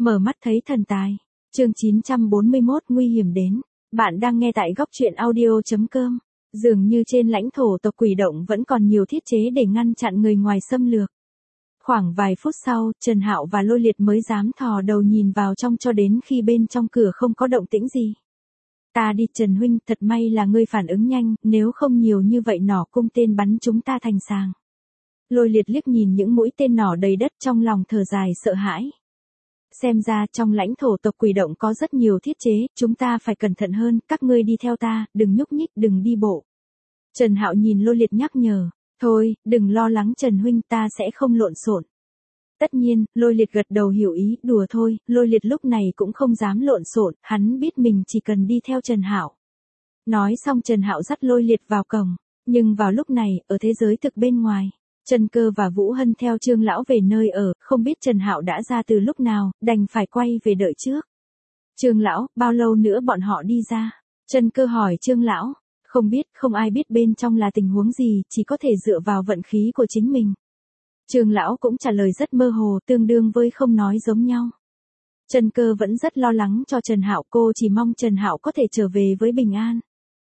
Mở mắt thấy thần tài. Chương 941 nguy hiểm đến. Bạn đang nghe tại góc truyện audio.com. Dường như trên lãnh thổ tộc Quỷ Động vẫn còn nhiều thiết chế để ngăn chặn người ngoài xâm lược. Khoảng vài phút sau, Trần Hạo và Lôi Liệt mới dám thò đầu nhìn vào trong cho đến khi bên trong cửa không có động tĩnh gì. Ta đi Trần huynh, thật may là ngươi phản ứng nhanh, nếu không nhiều như vậy nỏ cung tên bắn chúng ta thành sàng. Lôi Liệt liếc nhìn những mũi tên nỏ đầy đất trong lòng thở dài sợ hãi. Xem ra trong lãnh thổ tộc Quỷ Động có rất nhiều thiết chế, chúng ta phải cẩn thận hơn, các ngươi đi theo ta, đừng nhúc nhích, đừng đi bộ. Trần Hạo nhìn Lôi Liệt nhắc nhở, thôi, đừng lo lắng Trần huynh, ta sẽ không lộn xộn. Tất nhiên, Lôi Liệt gật đầu hiểu ý, đùa thôi, Lôi Liệt lúc này cũng không dám lộn xộn, hắn biết mình chỉ cần đi theo Trần Hạo. Nói xong Trần Hạo dắt Lôi Liệt vào cổng, nhưng vào lúc này, ở thế giới thực bên ngoài, Trần Cơ và Vũ Hân theo Trương lão về nơi ở, không biết Trần Hạo đã ra từ lúc nào, đành phải quay về đợi trước. Trương lão, bao lâu nữa bọn họ đi ra? Trần Cơ hỏi Trương lão. Không biết, không ai biết bên trong là tình huống gì, chỉ có thể dựa vào vận khí của chính mình. Trương lão cũng trả lời rất mơ hồ, tương đương với không nói giống nhau. Trần Cơ vẫn rất lo lắng cho Trần Hạo, cô chỉ mong Trần Hạo có thể trở về với bình an.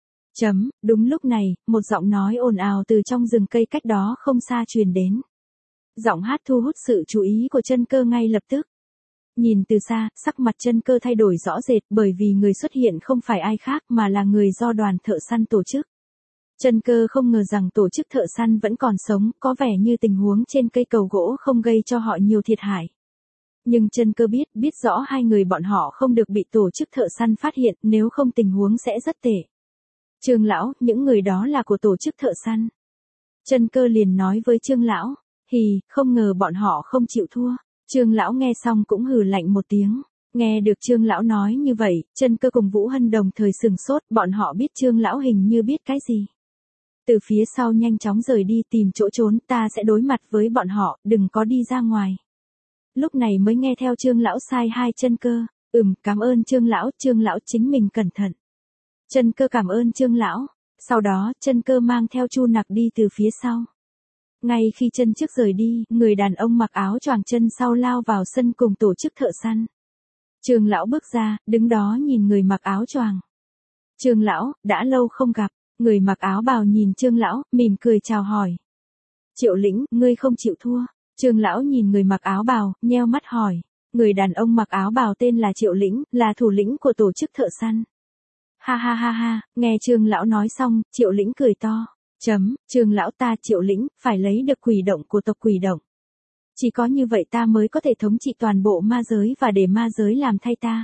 Đúng lúc này, một giọng nói ồn ào từ trong rừng cây cách đó không xa truyền đến. Giọng hát thu hút sự chú ý của Trần Cơ ngay lập tức. Nhìn từ xa, sắc mặt Trần Cơ thay đổi rõ rệt bởi vì người xuất hiện không phải ai khác mà là người do đoàn thợ săn tổ chức. Trần Cơ không ngờ rằng tổ chức thợ săn vẫn còn sống, có vẻ như tình huống trên cây cầu gỗ không gây cho họ nhiều thiệt hại. Nhưng Trần Cơ biết rõ hai người bọn họ không được bị tổ chức thợ săn phát hiện, nếu không tình huống sẽ rất tệ. Trương lão, những người đó là của tổ chức thợ săn. Trần Cơ liền nói với Trương lão, không ngờ bọn họ không chịu thua. Trương lão nghe xong cũng hừ lạnh một tiếng. Nghe được Trương lão nói như vậy, Trần Cơ cùng Vũ Hân đồng thời sừng sốt, bọn họ biết Trương lão hình như biết cái gì. Từ phía sau nhanh chóng rời đi tìm chỗ trốn, ta sẽ đối mặt với bọn họ, đừng có đi ra ngoài. Lúc này mới nghe theo Trương lão sai hai Trần Cơ, cảm ơn Trương lão chính mình cẩn thận. Trần Cơ cảm ơn Trương lão, sau đó Trần Cơ mang theo Chu Nặc đi từ phía sau. Ngay khi chân trước rời đi, người đàn ông mặc áo choàng chân sau lao vào sân cùng tổ chức thợ săn. Trương lão bước ra, đứng đó nhìn người mặc áo choàng. Trương lão, đã lâu không gặp, người mặc áo bào nhìn Trương lão, mỉm cười chào hỏi. Triệu lĩnh, ngươi không chịu thua. Trương lão nhìn người mặc áo bào, nheo mắt hỏi. Người đàn ông mặc áo bào tên là Triệu lĩnh, là thủ lĩnh của tổ chức thợ săn. Ha ha ha ha, nghe Trương lão nói xong, Triệu lĩnh cười to. Trương lão, ta Triệu lĩnh, phải lấy được Quỷ Động của tộc Quỷ Động. Chỉ có như vậy ta mới có thể thống trị toàn bộ ma giới và để ma giới làm thay ta.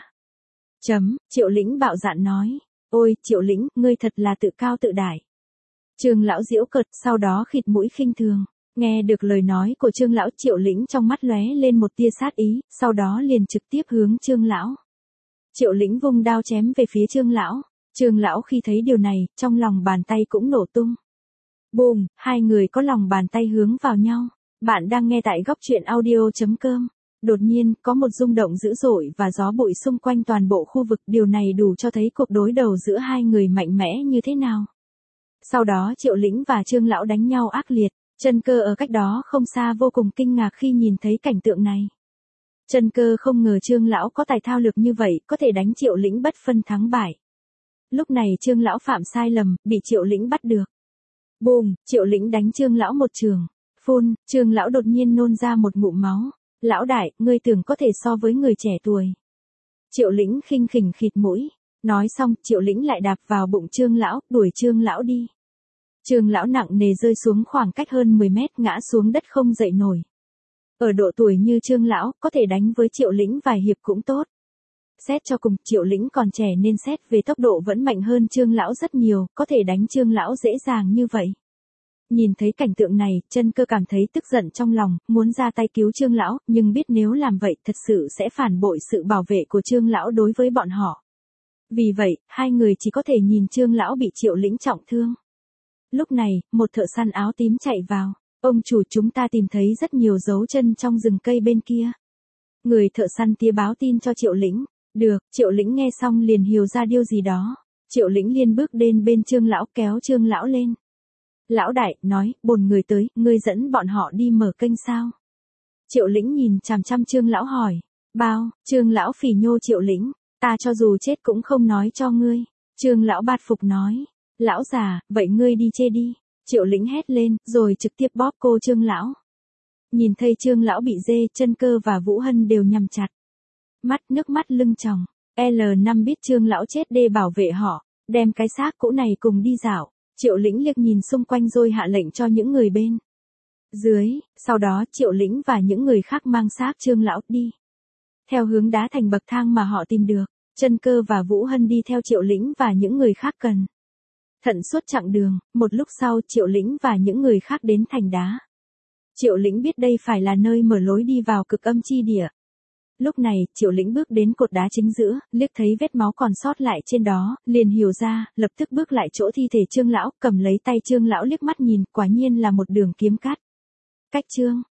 Triệu lĩnh bạo dạn nói. Ôi, Triệu lĩnh, ngươi thật là tự cao tự đại. Trương lão giễu cợt, sau đó khịt mũi khinh thường. Nghe được lời nói của Trương lão, Triệu lĩnh trong mắt lóe lên một tia sát ý, sau đó liền trực tiếp hướng Trương lão. Triệu lĩnh vung đao chém về phía Trương lão. Trương lão khi thấy điều này, trong lòng bàn tay cũng nổ tung. Bùm, hai người có lòng bàn tay hướng vào nhau. Bạn đang nghe tại góc truyện audio.com. Đột nhiên, có một rung động dữ dội và gió bụi xung quanh toàn bộ khu vực, điều này đủ cho thấy cuộc đối đầu giữa hai người mạnh mẽ như thế nào. Sau đó Triệu lĩnh và Trương lão đánh nhau ác liệt, Trần Cơ ở cách đó không xa vô cùng kinh ngạc khi nhìn thấy cảnh tượng này. Trần Cơ không ngờ Trương lão có tài thao lược như vậy, có thể đánh Triệu lĩnh bất phân thắng bại. Lúc này Trương lão phạm sai lầm, bị Triệu lĩnh bắt được. Bùm, Triệu lĩnh đánh Trương lão một trường. Phun, Trương lão đột nhiên nôn ra một ngụm máu. Lão đại, ngươi tưởng có thể so với người trẻ tuổi. Triệu lĩnh khinh khỉnh khịt mũi. Nói xong, Triệu lĩnh lại đạp vào bụng Trương lão, đuổi Trương lão đi. Trương lão nặng nề rơi xuống khoảng cách hơn 10 mét, ngã xuống đất không dậy nổi. Ở độ tuổi như Trương lão, có thể đánh với Triệu lĩnh vài hiệp cũng tốt. Xét cho cùng, Triệu lĩnh còn trẻ nên xét về tốc độ vẫn mạnh hơn Trương lão rất nhiều, có thể đánh Trương lão dễ dàng như vậy. Nhìn thấy cảnh tượng này, Trần Cơ cảm thấy tức giận trong lòng, muốn ra tay cứu Trương lão, nhưng biết nếu làm vậy thật sự sẽ phản bội sự bảo vệ của Trương lão đối với bọn họ. Vì vậy, hai người chỉ có thể nhìn Trương lão bị Triệu lĩnh trọng thương. Lúc này, một thợ săn áo tím chạy vào. Ông chủ, chúng ta tìm thấy rất nhiều dấu chân trong rừng cây bên kia. Người thợ săn tía báo tin cho Triệu lĩnh. Được, Triệu lĩnh nghe xong liền hiểu ra điều gì đó. Triệu lĩnh liền bước đến bên Trương lão kéo Trương lão lên. Lão đại, nói, bồn người tới, ngươi dẫn bọn họ đi mở kênh sao? Triệu lĩnh nhìn chằm chằm Trương lão hỏi. Bao, Trương lão phỉ nhô Triệu Lĩnh, ta cho dù chết cũng không nói cho ngươi. Trương lão bạt phục nói, lão già, vậy ngươi đi chê đi. Triệu Lĩnh hét lên, rồi trực tiếp bóp cô Trương lão. Nhìn thấy Trương lão bị dê, Chân Cơ và Vũ Hân đều nhắm chặt nước mắt lưng tròng. L5 biết Trương lão chết để bảo vệ họ, đem cái xác cũ này cùng đi dạo. Triệu Lĩnh liếc nhìn xung quanh rồi hạ lệnh cho những người bên dưới, sau đó Triệu Lĩnh và những người khác mang xác Trương lão đi theo hướng đá thành bậc thang mà họ tìm được. Chân Cơ và Vũ Hân đi theo Triệu Lĩnh và những người khác cần thận suốt chặng đường. Một lúc sau Triệu Lĩnh và những người khác đến thành đá. Triệu Lĩnh biết đây phải là nơi mở lối đi vào cực âm chi địa. Lúc này, Triệu Lĩnh bước đến cột đá chính giữa, liếc thấy vết máu còn sót lại trên đó, liền hiểu ra, lập tức bước lại chỗ thi thể Trương lão, cầm lấy tay Trương lão liếc mắt nhìn, quả nhiên là một đường kiếm cắt. Cách Trương